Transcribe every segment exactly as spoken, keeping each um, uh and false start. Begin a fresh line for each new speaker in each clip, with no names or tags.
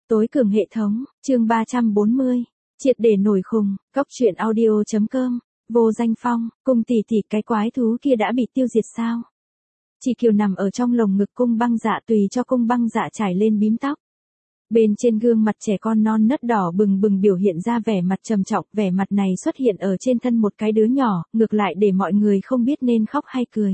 Tối cường hệ thống, chương ba trăm bốn mươi. Triệt để nổi khùng, cóc truyện audio.com. Vô Danh Phong, cung tỷ tỷ cái quái thú kia đã bị tiêu diệt sao? Chị Kiều nằm ở trong lồng ngực cung băng dạ tùy cho cung băng dạ trải lên bím tóc. Bên trên gương mặt trẻ con non nớt đỏ bừng bừng biểu hiện ra vẻ mặt trầm trọng, vẻ mặt này xuất hiện ở trên thân một cái đứa nhỏ, ngược lại để mọi người không biết nên khóc hay cười.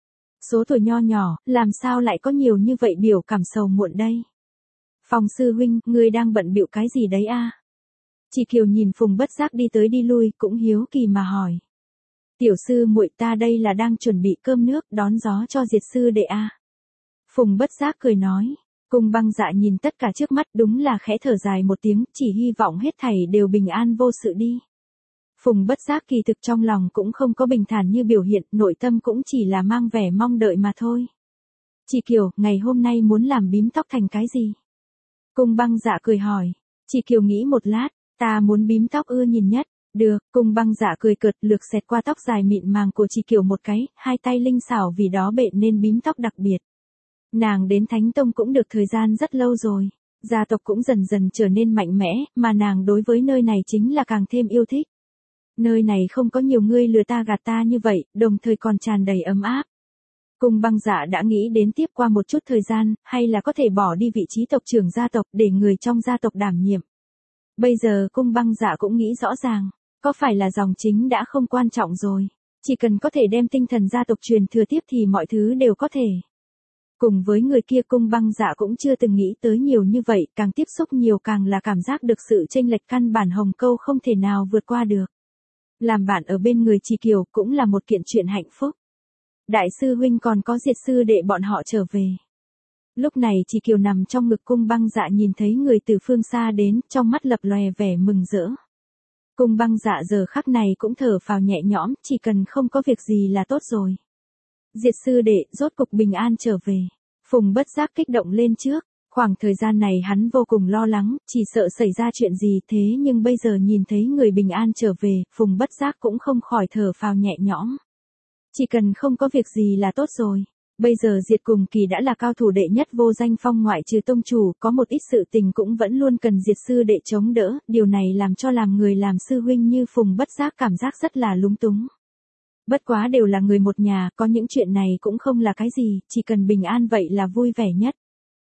Số tuổi nho nhỏ, làm sao lại có nhiều như vậy biểu cảm sầu muộn đây? Phong sư huynh, ngươi đang bận bịu cái gì đấy a? Chị Kiều nhìn Phùng Bất Giác đi tới đi lui, cũng hiếu kỳ mà hỏi. Tiểu sư muội, ta đây là đang chuẩn bị cơm nước, đón gió cho Diệt sư đệ a. Phùng Bất Giác cười nói. Cung băng dạ nhìn tất cả trước mắt, đúng là khẽ thở dài một tiếng, chỉ hy vọng hết thảy đều bình an vô sự đi. Phùng Bất Giác kỳ thực trong lòng cũng không có bình thản như biểu hiện, nội tâm cũng chỉ là mang vẻ mong đợi mà thôi. Chị Kiều, ngày hôm nay muốn làm bím tóc thành cái gì? Cung băng dạ cười hỏi. Chị Kiều nghĩ một lát, ta muốn bím tóc ưa nhìn nhất. Được, cung băng dạ cười cợt lược xẹt qua tóc dài mịn màng của chị Kiều một cái, hai tay linh xảo vì đó bện nên bím tóc đặc biệt. Nàng đến Thánh Tông cũng được thời gian rất lâu rồi, gia tộc cũng dần dần trở nên mạnh mẽ, mà nàng đối với nơi này chính là càng thêm yêu thích. Nơi này không có nhiều người lừa ta gạt ta như vậy, đồng thời còn tràn đầy ấm áp. Cung băng dạ đã nghĩ đến tiếp qua một chút thời gian, hay là có thể bỏ đi vị trí tộc trưởng gia tộc để người trong gia tộc đảm nhiệm. Bây giờ cung băng dạ cũng nghĩ rõ ràng, có phải là dòng chính đã không quan trọng rồi, chỉ cần có thể đem tinh thần gia tộc truyền thừa tiếp thì mọi thứ đều có thể. Cùng với người kia cung băng dạ cũng chưa từng nghĩ tới nhiều như vậy, càng tiếp xúc nhiều càng là cảm giác được sự chênh lệch căn bản hồng câu không thể nào vượt qua được. Làm bạn ở bên người chị Kiều cũng là một kiện chuyện hạnh phúc. Đại sư huynh còn có Diệt sư đệ bọn họ trở về. Lúc này chị Kiều nằm trong ngực cung băng dạ nhìn thấy người từ phương xa đến, trong mắt lập lòe vẻ mừng rỡ. Cung băng dạ giờ khắc này cũng thở phào nhẹ nhõm, chỉ cần không có việc gì là tốt rồi. Diệt sư đệ rốt cục bình an trở về. Phùng Bất Giác kích động lên trước. Khoảng thời gian này hắn vô cùng lo lắng, chỉ sợ xảy ra chuyện gì, thế nhưng bây giờ nhìn thấy người bình an trở về, Phùng Bất Giác cũng không khỏi thở phào nhẹ nhõm. Chỉ cần không có việc gì là tốt rồi. Bây giờ Diệt cùng kỳ đã là cao thủ đệ nhất Vô Danh Phong ngoại trừ tông chủ, có một ít sự tình cũng vẫn luôn cần Diệt sư đệ chống đỡ, điều này làm cho làm người làm sư huynh như Phùng Bất Giác cảm giác rất là lúng túng. Bất quá đều là người một nhà, có những chuyện này cũng không là cái gì, chỉ cần bình an vậy là vui vẻ nhất.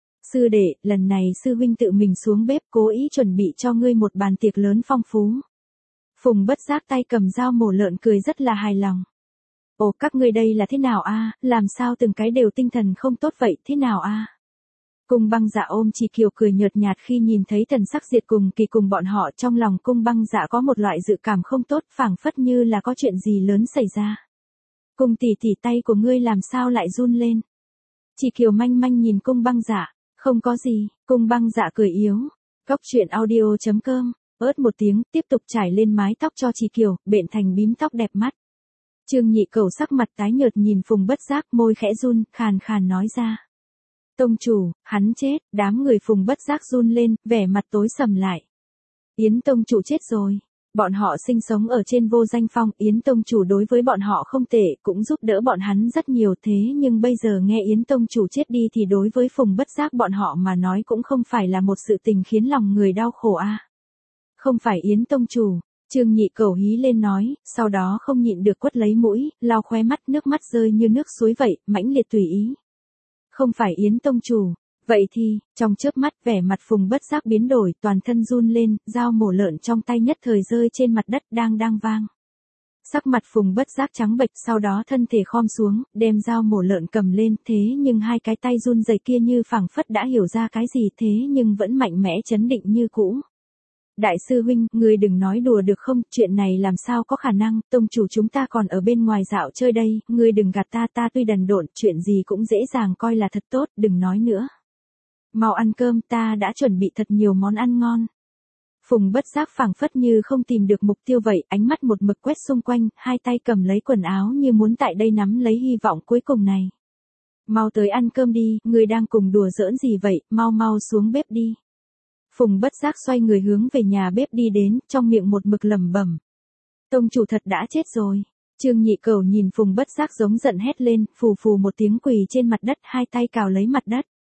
Sư đệ, lần này sư huynh tự mình xuống bếp cố ý chuẩn bị cho ngươi một bàn tiệc lớn phong phú. Phùng Bất Giác tay cầm dao mổ lợn cười rất là hài lòng. Ồ, các ngươi đây là thế nào a? Làm sao từng cái đều tinh thần không tốt vậy, thế nào a? Cung băng dạ ôm chị Kiều cười nhợt nhạt khi nhìn thấy thần sắc Diệt cùng kỳ cùng bọn họ, trong lòng cung băng dạ có một loại dự cảm không tốt, phảng phất như là có chuyện gì lớn xảy ra. Cung tỷ tỷ, tay của ngươi làm sao lại run lên? Chị Kiều manh manh nhìn cung băng dạ. Không có gì, cung băng dạ cười yếu. Cóc truyện audio.com, ớt một tiếng, tiếp tục trải lên mái tóc cho chị Kiều, bện thành bím tóc đẹp mắt. Trương Nhị Cẩu sắc mặt tái nhợt nhìn Phùng Bất Giác, môi khẽ run, khàn khàn nói ra. Tông chủ, hắn chết, đám người Phùng Bất Giác run lên, vẻ mặt tối sầm lại. Yến tông chủ chết rồi. Bọn họ sinh sống ở trên Vô Danh Phong, Yến tông chủ đối với bọn họ không tệ, cũng giúp đỡ bọn hắn rất nhiều, thế nhưng bây giờ nghe Yến tông chủ chết đi thì đối với Phùng Bất Giác bọn họ mà nói cũng không phải là một sự tình khiến lòng người đau khổ a. À. Không phải Yến tông chủ, Trương Nhị Cẩu hí lên nói, sau đó không nhịn được quất lấy mũi, lau khóe mắt, nước mắt rơi như nước suối vậy, mãnh liệt tùy ý. Không phải Yến tông chủ. Vậy thì, trong chớp mắt vẻ mặt Phùng Bất Giác biến đổi, toàn thân run lên, dao mổ lợn trong tay nhất thời rơi trên mặt đất đang đang vang. Sắc mặt Phùng Bất Giác trắng bệch, sau đó thân thể khom xuống, đem dao mổ lợn cầm lên, thế nhưng hai cái tay run rẩy kia như phảng phất đã hiểu ra cái gì, thế nhưng vẫn mạnh mẽ chấn định như cũ. Đại sư huynh, ngươi đừng nói đùa được không, chuyện này làm sao có khả năng, tông chủ chúng ta còn ở bên ngoài dạo chơi đây, ngươi đừng gạt ta, ta tuy đần độn, chuyện gì cũng dễ dàng coi là thật tốt, đừng nói nữa. Mau ăn cơm, ta đã chuẩn bị thật nhiều món ăn ngon. Phùng Bất Giác phảng phất như không tìm được mục tiêu vậy, ánh mắt một mực quét xung quanh, hai tay cầm lấy quần áo như muốn tại đây nắm lấy hy vọng cuối cùng này. Mau tới ăn cơm đi, ngươi đang cùng đùa giỡn gì vậy, mau mau xuống bếp đi. Phùng Bất Giác xoay người hướng về nhà bếp đi đến, trong miệng một mực lẩm bẩm. Tông chủ thật đã chết rồi. Trương Nhị Cẩu nhìn Phùng Bất Giác giống giận hét lên, phù phù một tiếng quỳ trên mặt đất, hai tay cào lấy mặt đất.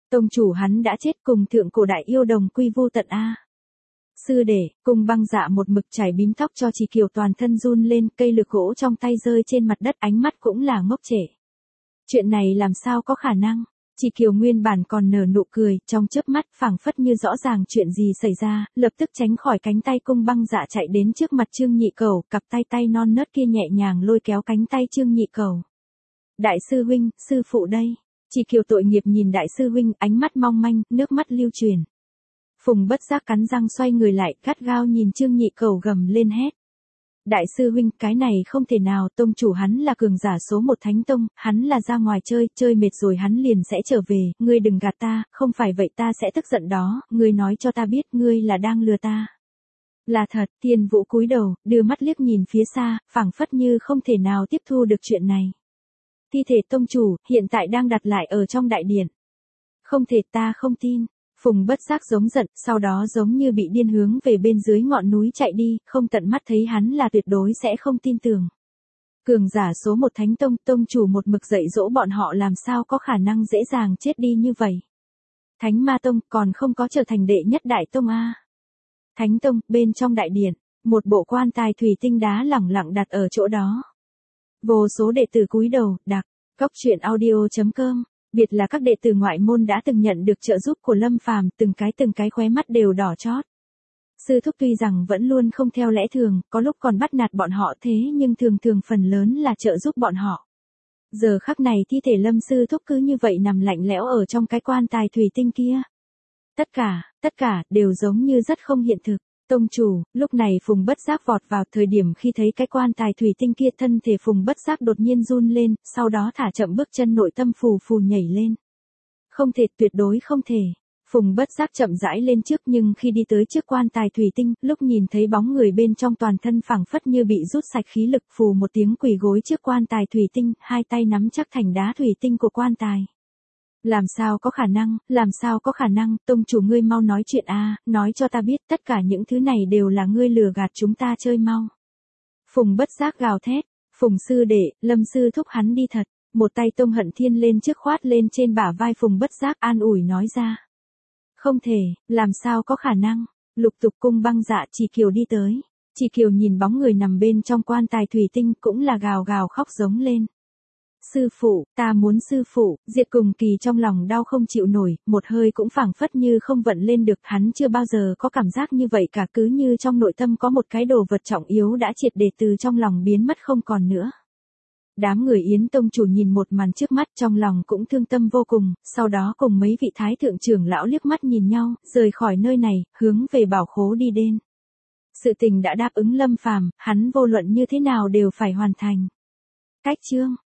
Tông chủ hắn đã chết, cùng thượng cổ đại yêu đồng quy vu tận a. Sư đệ, Cung Băng Dạ một mực chải bím tóc cho Chỉ Kiều toàn thân run lên, cây lược gỗ trong tay rơi trên mặt đất, ánh mắt cũng là ngốc trệ. Chuyện này làm sao có khả năng? Chỉ Kiều nguyên bản còn nở nụ cười, trong chớp mắt phảng phất như rõ ràng chuyện gì xảy ra, lập tức tránh khỏi cánh tay Cung Băng Dạ chạy đến trước mặt Trương Nhị Cẩu, cặp tay tay non nớt kia nhẹ nhàng lôi kéo cánh tay Trương Nhị Cẩu. Đại sư huynh, sư phụ đây. Chỉ Kiều tội nghiệp nhìn đại sư huynh, ánh mắt mong manh, nước mắt lưu truyền. Phùng Bất Giác cắn răng xoay người lại, gắt gao nhìn Trương Nhị Cẩu gầm lên hét. Đại sư huynh, cái này không thể nào, tông chủ hắn là cường giả số một thánh tông, hắn là ra ngoài chơi, chơi mệt rồi hắn liền sẽ trở về, ngươi đừng gạt ta, không phải vậy ta sẽ tức giận đó, ngươi nói cho ta biết ngươi là đang lừa ta. Là thật, Thiên Vũ cúi đầu, đưa mắt liếc nhìn phía xa, phảng phất như không thể nào tiếp thu được chuyện này. Thi thể tông chủ, hiện tại đang đặt lại ở trong đại điện. Không thể, ta không tin. Phùng Bất Giác giống giận, sau đó giống như bị điên hướng về bên dưới ngọn núi chạy đi, không tận mắt thấy hắn là tuyệt đối sẽ không tin tưởng. Cường giả số một thánh tông, tông chủ một mực dạy dỗ bọn họ làm sao có khả năng dễ dàng chết đi như vậy. Thánh Ma Tông còn không có trở thành đệ nhất đại tông a. Thánh Tông, bên trong đại điện, một bộ quan tài thủy tinh đá lẳng lặng đặt ở chỗ đó. Vô số đệ tử cúi đầu, đặc, cốc truyện audio chấm com. Biệt là các đệ tử ngoại môn đã từng nhận được trợ giúp của Lâm Phàm, từng cái từng cái khóe mắt đều đỏ chót. Sư thúc tuy rằng vẫn luôn không theo lẽ thường, có lúc còn bắt nạt bọn họ thế nhưng thường thường phần lớn là trợ giúp bọn họ. Giờ khắc này thi thể Lâm sư thúc cứ như vậy nằm lạnh lẽo ở trong cái quan tài thủy tinh kia. Tất cả, tất cả, đều giống như rất không hiện thực. Tông chủ, lúc này Phùng Bất Giác vọt vào, thời điểm khi thấy cái quan tài thủy tinh kia, thân thể Phùng Bất Giác đột nhiên run lên, sau đó thả chậm bước chân, nội tâm phù phù nhảy lên. Không thể, tuyệt đối không thể. Phùng Bất Giác chậm rãi lên trước, nhưng khi đi tới trước quan tài thủy tinh, lúc nhìn thấy bóng người bên trong toàn thân phảng phất như bị rút sạch khí lực, phù một tiếng quỳ gối trước quan tài thủy tinh, hai tay nắm chắc thành đá thủy tinh của quan tài. Làm sao có khả năng, làm sao có khả năng, tông chủ ngươi mau nói chuyện a, nói cho ta biết tất cả những thứ này đều là ngươi lừa gạt chúng ta chơi mau. Phùng Bất Giác gào thét, Phùng sư đệ, Lâm sư thúc hắn đi thật, một tay Tông Hận Thiên lên trước khoát lên trên bả vai Phùng Bất Giác an ủi nói ra. Không thể, làm sao có khả năng, lục tục Cung Băng Dạ Chỉ Kiều đi tới, Chỉ Kiều nhìn bóng người nằm bên trong quan tài thủy tinh cũng là gào gào khóc giống lên. Sư phụ, ta muốn sư phụ, Diệt Cùng Kỳ trong lòng đau không chịu nổi, một hơi cũng phảng phất như không vận lên được, hắn chưa bao giờ có cảm giác như vậy cả, cứ như trong nội tâm có một cái đồ vật trọng yếu đã triệt để từ trong lòng biến mất không còn nữa. Đám người Yến tông chủ nhìn một màn trước mắt trong lòng cũng thương tâm vô cùng, sau đó cùng mấy vị thái thượng trưởng lão liếc mắt nhìn nhau, rời khỏi nơi này, hướng về bảo khố đi đến. Sự tình đã đáp ứng Lâm Phàm, hắn vô luận như thế nào đều phải hoàn thành. Cách chương